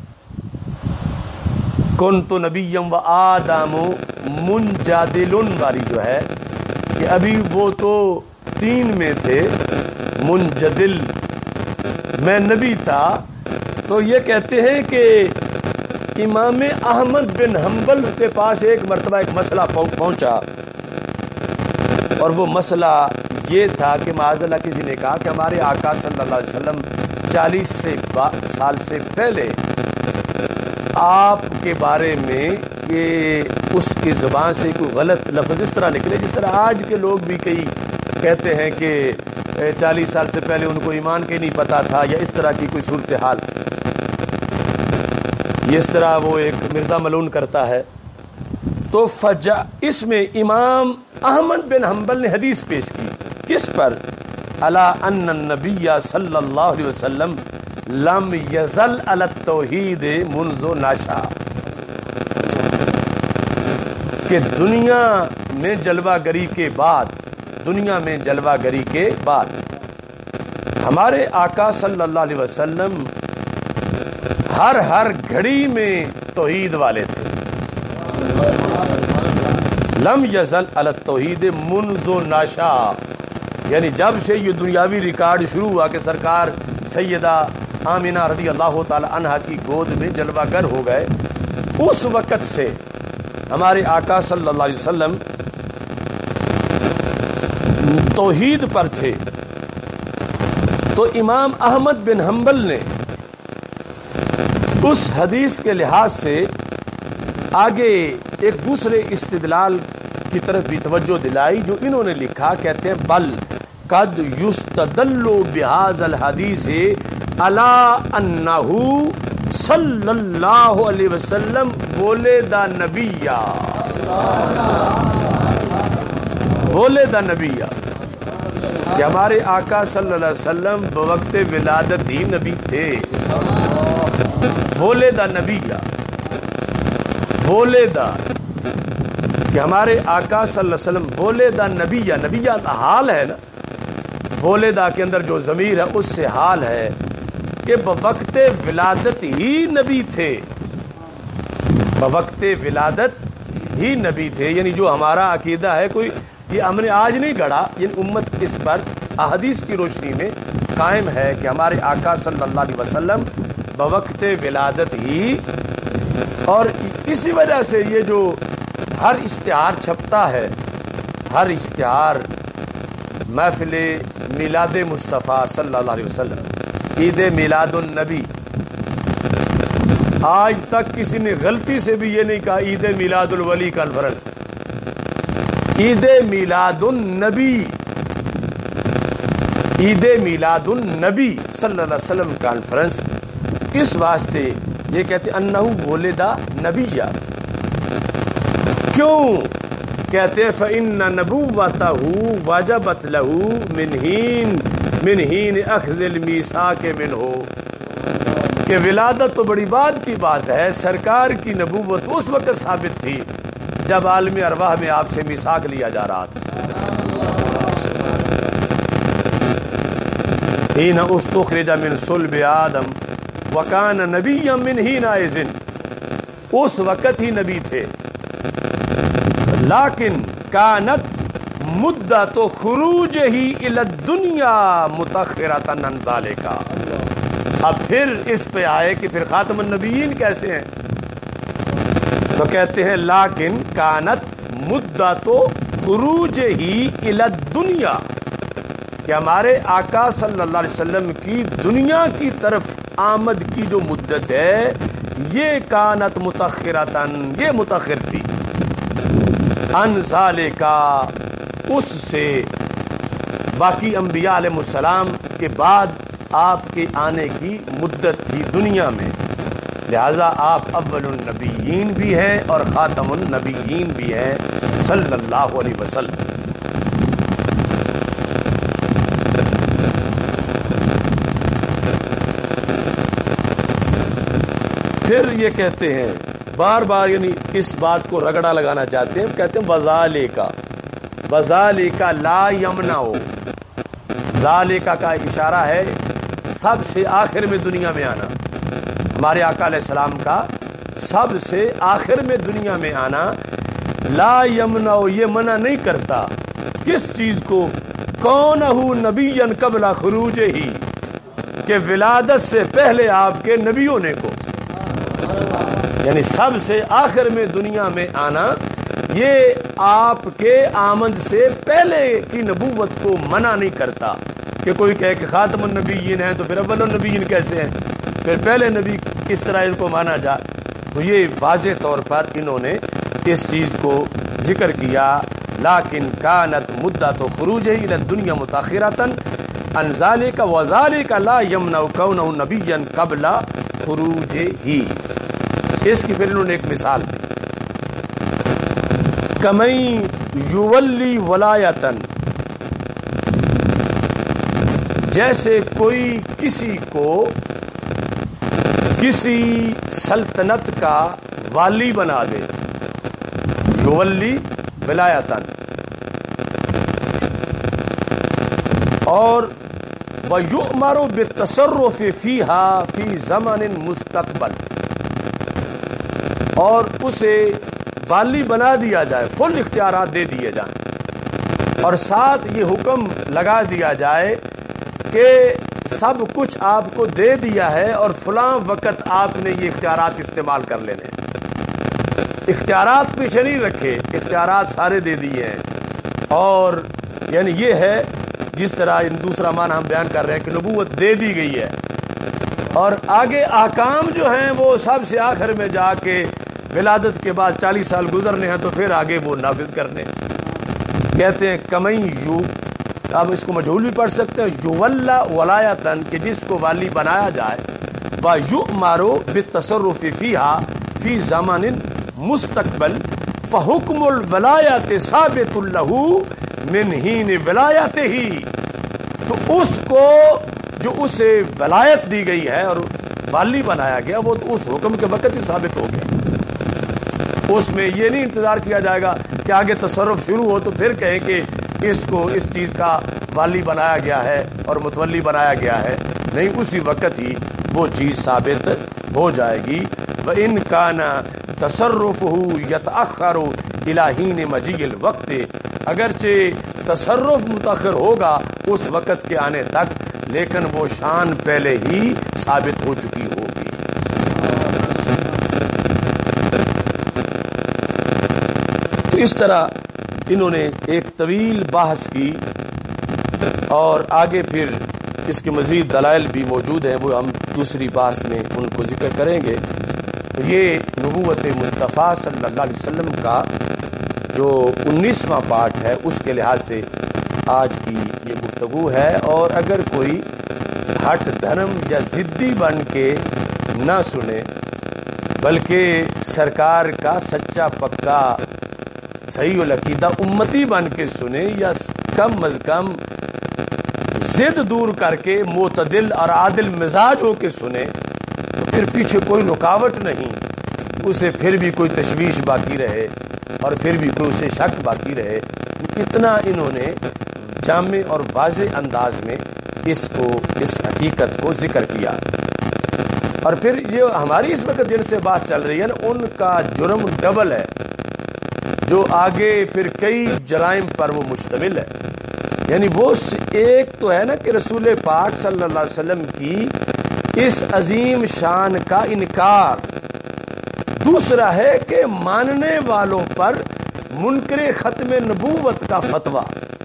کنت نبیم و آدم منجادل والی جو ہے، کہ ابھی وہ تو 3 میں تھے، منجدل میں نبی تھا۔ تو یہ کہتے ہیں کہ امام احمد بن حنبل کے پاس ایک مرتبہ ایک مسئلہ پہنچا، اور وہ مسئلہ یہ تھا کہ معاذ اللہ کسی نے کہا کہ ہمارے آقا صلی اللہ علیہ وسلم 40 سال سے پہلے آپ کے بارے میں کہ اس کی زبان سے کوئی غلط لفظ اس طرح نکلے، جس طرح آج کے لوگ بھی کئی کہتے ہیں کہ 40 سال سے پہلے ان کو ایمان کے نہیں پتا تھا، یا اس طرح کی کوئی صورتحال، اس طرح وہ ایک مرزا ملون کرتا ہے۔ تو اس میں امام احمد بن حنبل نے حدیث پیش کی، کس پر؟ علی ان النبی صلی اللہ علیہ وسلم لم یزل علی التوحید منذ نشأ، کہ دنیا میں جلوہ گری کے بعد ہمارے آقا صلی اللہ علیہ وسلم ہر گھڑی میں توحید والے تھے۔ لم یزل علی التوحید منذ نشأ، یعنی جب سے یہ دنیاوی ریکارڈ شروع ہوا کہ سرکار سیدہ آمنہ رضی اللہ تعالی عنہا کی گود میں جلوہ گر ہو گئے، اس وقت سے ہمارے آقا صلی اللہ علیہ وسلم توحید پر تھے۔ تو امام احمد بن حنبل نے اس حدیث کے لحاظ سے آگے ایک دوسرے استدلال کی طرف بھی توجہ دلائی، جو انہوں نے لکھا، کہتے ہیں بل قد یستدل بہذا الحدیث علی انہ صلی اللہ علیہ وسلم ولد نبیا، کہ ہمارے آقا صلی اللہ علیہ وسلم بوقت ولادت ہی نبی تھے۔ ولد نبیا، کہ ہمارے آقا صلی اللہ علیہ وسلم ولد نبیہ حال ہے نا، ولدہ کے اندر جو ضمیر ہے اس سے حال ہے کہ بوقت ولادت ہی نبی تھے، بوقت ولادت ہی نبی تھے۔ یعنی جو ہمارا عقیدہ ہے، کوئی یہ ہم نے آج نہیں گڑھا، یعنی امت اس پر احادیث کی روشنی میں قائم ہے کہ ہمارے آقا صلی اللہ علیہ وسلم بوقت ولادت ہی، اور اسی وجہ سے یہ جو ہر اشتہار چھپتا ہے، ہر اشتہار محفل میلاد مصطفیٰ صلی اللہ علیہ وسلم، عید میلاد النبی، آج تک کسی نے غلطی سے بھی یہ نہیں کہا عید میلاد الولی کانفرنس، عید میلاد النبی، عید میلاد النبی صلی اللہ علیہ وسلم کانفرنس۔ اس واسطے یہ کہتے انہو ولدہ نبیہ، کیوں کہتے ہیں فإن نبوتہ وجبت لہو من حین اخذ المیثاق منہ، کہ ولادت تو بڑی بات کی بات ہے، سرکار کی نبوت اس وقت ثابت تھی جب عالم ارواح میں آپ سے میثاق لیا جا رہا تھا۔ حین استخرج من صلب آدم وکان نبیا من حینئذ، اس وقت ہی نبی تھے، لیکن کانت مدت خروجہ الی الدنیا متأخرۃ عن ذلک، اب پھر اس پہ آئے کہ پھر خاتم النبیین کیسے ہیں، تو کہتے ہیں لیکن کانت مدت خروجہ الی الدنیا، کہ ہمارے آقا صلی اللہ علیہ وسلم کی دنیا کی طرف آمد کی جو مدت ہے یہ کانت متأخرتاً، یہ متأخر تھی، ان ذالکا، اس سے باقی انبیاء علیہ السلام کے بعد آپ کے آنے کی مدت تھی دنیا میں، لہذا آپ اول النبیین بھی ہیں اور خاتم النبیین بھی ہیں صلی اللہ علیہ وسلم۔ پھر یہ کہتے ہیں بار بار، یعنی اس بات کو رگڑا لگانا چاہتے ہیں، کہتے ہیں وذالک لا یمنعو، ذالک کا اشارہ ہے سب سے آخر میں دنیا میں آنا، ہمارے آقا علیہ السلام کا سب سے آخر میں دنیا میں آنا، لا یمنعو یہ منع نہیں کرتا کس چیز کو، کونہ نبیا قبل خروجہ ہی، کہ ولادت سے پہلے آپ کے نبی ہونے کو، یعنی سب سے آخر میں دنیا میں آنا یہ آپ کے آمد سے پہلے کی نبوت کو منع نہیں کرتا کہ کوئی کہے کہ خاتم النبیین ہیں تو پھر اول النبیین کیسے ہیں، پھر پہلے نبی کس طرح ان کو مانا جائے۔ تو یہ واضح طور پر انہوں نے اس چیز کو ذکر کیا، لیکن کانت مدت خروجہ الی الدنیا متاخرۃ عن ذلک وذلک لا یمنع کونہ نبیا قبل خروجہ ہی۔ اس کی پھر انہوں نے ایک مثال دی، کمئی یولی ولایتن، جیسے کوئی کسی کو کسی سلطنت کا والی بنا دے، یولی ولایتن، اور وَيُؤْمَرُ بِالتَّصَرُّفِ فِيهَا فِي زَمَنٍ مُسْتَقْبَلٍ، اور اسے والی بنا دیا جائے، فل اختیارات دے دیے جائیں، اور ساتھ یہ حکم لگا دیا جائے کہ سب کچھ آپ کو دے دیا ہے اور فلاں وقت آپ نے یہ اختیارات استعمال کر لینے، اختیارات پیچھے نہیں رکھے، اختیارات سارے دے دیے ہیں، اور یعنی یہ ہے جس طرح دوسرا معنی ہم بیان کر رہے ہیں کہ نبوت دے دی گئی ہے، اور آگے احکام جو ہیں وہ سب سے آخر میں جا کے ولادت کے بعد 40 سال گزرنے ہیں تو پھر آگے وہ نافذ کرنے۔ کہتے ہیں کمئی یو، آپ اس کو مجہول بھی پڑھ سکتے ہیں، یولا ولایتن، کہ جس کو والی بنایا جائے، و یؤمر بالتصرف فیہا فی زمان مستقبل، فحکم الولایت ثابت لہ من حین ولایتہ، تو اس کو جو اسے ولایت دی گئی ہے اور والی بنایا گیا وہ تو اس حکم کے وقت ہی ثابت ہو گیا، اس میں یہ نہیں انتظار کیا جائے گا کہ آگے تصرف شروع ہو تو پھر کہیں کہ اس کو اس چیز کا والی بنایا گیا ہے اور متولی بنایا گیا ہے، نہیں، اسی وقت ہی وہ چیز ثابت ہو جائے گی۔ وَإِنْ كَانَ تَصَرُّفُهُ يَتَأَخَّرُ إِلَى حِينِ مَجِيءِ الْوَقْتِ، اگرچہ تصرف متاخر ہوگا اس وقت کے آنے تک، لیکن وہ شان پہلے ہی ثابت ہو چکی ہوگی۔ تو اس طرح انہوں نے ایک طویل بحث کی، اور آگے پھر اس کے مزید دلائل بھی موجود ہیں، وہ ہم دوسری بحث میں ان کو ذکر کریں گے۔ یہ نبوت مصطفیٰ صلی اللہ علیہ وسلم کا جو 19واں پارٹ ہے اس کے لحاظ سے آج کی یہ گفتگو ہے، اور اگر کوئی ہٹ دھرم یا ضدی بن کے نہ سنے بلکہ سرکار کا سچا پکا صحیح العقیدہ امتی بن کے سنے، یا کم از کم ضد دور کر کے معتدل اور عادل مزاج ہو کے سنے، تو پھر پیچھے کوئی رکاوٹ نہیں، اسے پھر بھی کوئی تشویش باقی رہے اور پھر بھی کوئی اسے شک باقی رہے۔ اتنا انہوں نے جامع اور واضح انداز میں اس حقیقت کو ذکر کیا۔ اور پھر یہ ہماری اس وقت جن سے بات چل رہی ہے نا، ان کا جرم ڈبل ہے، جو آگے پھر کئی جرائم پر وہ مشتمل ہے۔ یعنی وہ ایک تو ہے نا کہ رسول پاک صلی اللہ علیہ وسلم کی اس عظیم شان کا انکار، دوسرا ہے کہ ماننے والوں پر منکر ختم نبوت کا فتویٰ،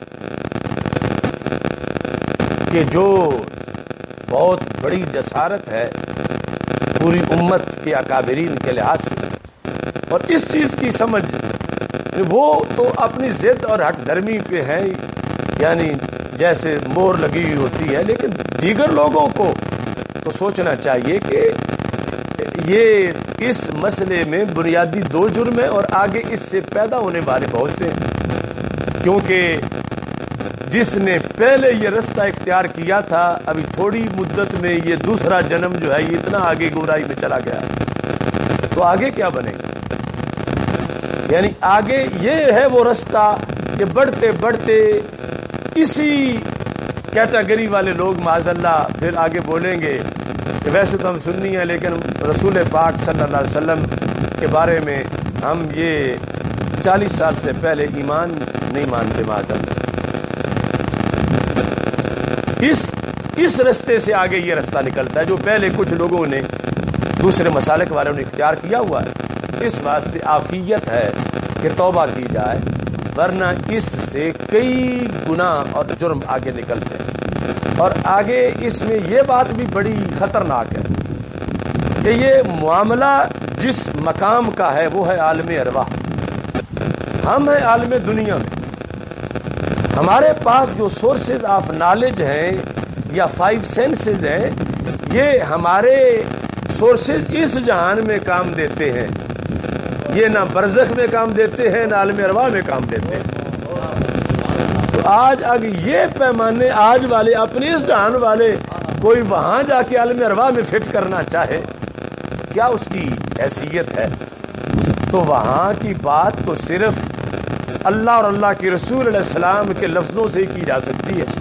کہ جو بہت بڑی جسارت ہے پوری امت کے اکابرین کے لحاظ سے، اور اس چیز کی سمجھ وہ تو اپنی ضد اور ہٹ دھرمی پہ ہیں، یعنی جیسے مہر لگی ہوئی ہوتی ہے، لیکن دیگر لوگوں کو تو سوچنا چاہیے کہ یہ اس مسئلے میں بنیادی دو جرم ہیں اور آگے اس سے پیدا ہونے والے بہت سے ہیں، کیونکہ جس نے پہلے یہ رستہ اختیار کیا تھا ابھی تھوڑی مدت میں یہ دوسرا جنم جو ہے یہ اتنا آگے گمراہی میں چلا گیا، تو آگے کیا بنے گا؟ یعنی آگے یہ ہے وہ رستہ کہ بڑھتے بڑھتے اسی کیٹیگری والے لوگ معاذ اللہ پھر آگے بولیں گے کہ ویسے تو ہم سنی ہیں لیکن رسول پاک صلی اللہ علیہ وسلم کے بارے میں ہم یہ 40 سال سے پہلے ایمان نہیں مانتے معاذ اللہ۔ اس رستے سے آگے یہ رستہ نکلتا ہے جو پہلے کچھ لوگوں نے دوسرے مسالک والوں نے اختیار کیا ہوا ہے۔ اس واسطے عافیت ہے کہ توبہ کی جائے، ورنہ اس سے کئی گناہ اور جرم آگے نکلتے ہیں۔ اور آگے اس میں یہ بات بھی بڑی خطرناک ہے کہ یہ معاملہ جس مقام کا ہے وہ ہے عالم ارواح، ہم ہیں عالم دنیا میں، ہمارے پاس جو سورسز آف نالج ہیں یا 5 سینسز ہیں، یہ ہمارے سورسز اس جہان میں کام دیتے ہیں، یہ نہ برزخ میں کام دیتے ہیں نہ عالم ارواح میں کام دیتے ہیں۔ تو آج اگر یہ پیمانے آج والے اپنے اس جہان والے کوئی وہاں جا کے عالم ارواح میں فٹ کرنا چاہے، کیا اس کی حیثیت ہے؟ تو وہاں کی بات تو صرف اللہ اور اللہ کے رسول علیہ السلام کے لفظوں سے ہی کی جا سکتی ہے،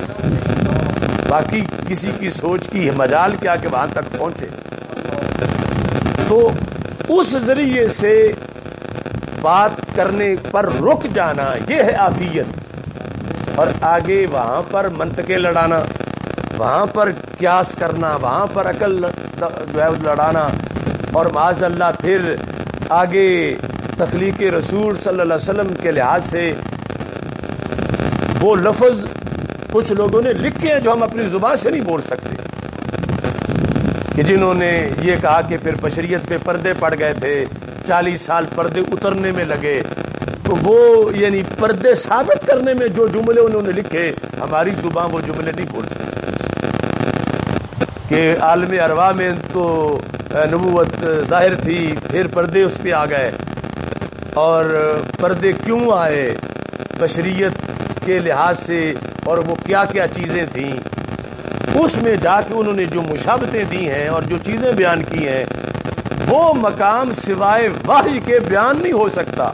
باقی کسی کی سوچ کی مجال کیا کہ وہاں تک پہنچے۔ تو اس ذریعے سے بات کرنے پر رک جانا یہ ہے عافیت، اور آگے وہاں پر منطقیں لڑانا، وہاں پر قیاس کرنا، وہاں پر عقل جو ہے لڑانا، اور معاذ اللہ پھر آگے تخلیق رسول صلی اللہ علیہ وسلم کے لحاظ سے وہ لفظ کچھ لوگوں نے لکھے ہیں جو ہم اپنی زبان سے نہیں بول سکتے، کہ جنہوں نے یہ کہا کہ پھر بشریت پہ پردے پڑ گئے تھے، 40 سال پردے اترنے میں لگے، تو وہ یعنی پردے ثابت کرنے میں جو جملے انہوں نے لکھے ہماری زبان وہ جملے نہیں بول سکتے، کہ عالم ارواح میں تو نبوت ظاہر تھی، پھر پردے اس پہ آ گئے، اور پردے کیوں آئے بشریت کے لحاظ سے اور وہ کیا کیا چیزیں تھیں، اس میں جا کے انہوں نے جو مشابہتیں دی ہیں اور جو چیزیں بیان کی ہیں وہ مقام سوائے وحی کے بیان نہیں ہو سکتا۔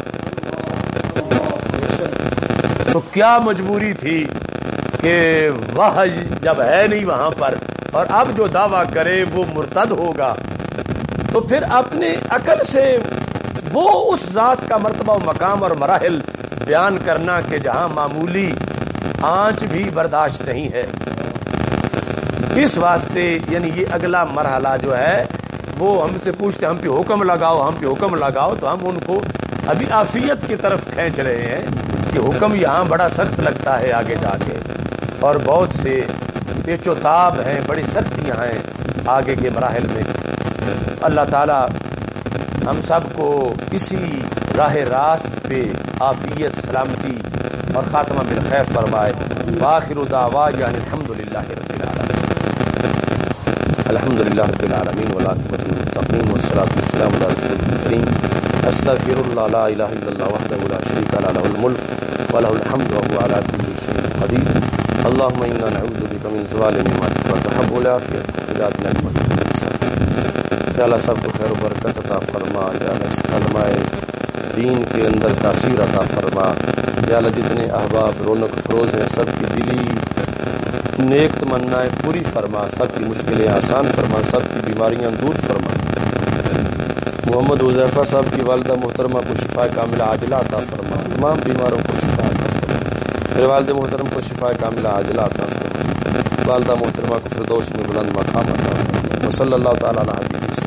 تو کیا مجبوری تھی کہ وحی جب ہے نہیں وہاں پر اور اب جو دعویٰ کرے وہ مرتد ہوگا، تو پھر اپنے عقل سے وہ اس ذات کا مرتبہ و مقام اور مراحل بیان کرنا کہ جہاں معمولی آنچ بھی برداشت نہیں ہے۔ اس واسطے یعنی یہ اگلا مرحلہ جو ہے وہ ہم سے پوچھتے ہم پہ حکم لگاؤ، ہم پہ حکم لگاؤ، تو ہم ان کو ابھی عافیت کی طرف کھینچ رہے ہیں کہ حکم یہاں بڑا سخت لگتا ہے آگے جا کے، اور بہت سے پیچ و تاب ہیں، بڑی سختیاں ہیں آگے کے مراحل میں۔ اللہ تعالی ہم سب کو اسی راہ راست پہ عافیت، سلامتی اور خاتمہ بالخیر فرمائے۔ وآخر دعوانا الحمدللہ رب العالمین، الحمدللہ رب العالمین والعاقبۃ للمتقین والصلاۃ والسلام علی رسول الکریم۔ استغفر اللہ لا الہ الا اللہ وحدہ لا شریک لہ، لہ الملک ولہ الحمد وہو علی کل شیء قدیر۔ اللہم انا نعوذ بک من زوال نعمتک وتحول العافیۃ وفقدان نعمتک۔ یا اللہ سب کو خیر و برکت عطا فرما، یا اللہ اس کلمہ دین کے اندر تاثیر عطا فرما، یا اللہ جتنے احباب رونق افروز ہیں سب کی دلی نیک تمنائیں پوری فرما، سب کی مشکلیں آسان فرما، سب کی بیماریاں دور فرما۔ محمد حذیفہ صاحب کی والدہ محترمہ کو شفا کاملہ عاجلہ عطا فرما، تمام بیماروں کو شفا عطا فرما، میرے والد محترم کو شفا کاملہ عاجلہ عطا فرما، والدہ محترمہ کو فردوس میں بلند مقام عطا فرما۔ وصلی اللہ تعالیٰ علیہ وسلم۔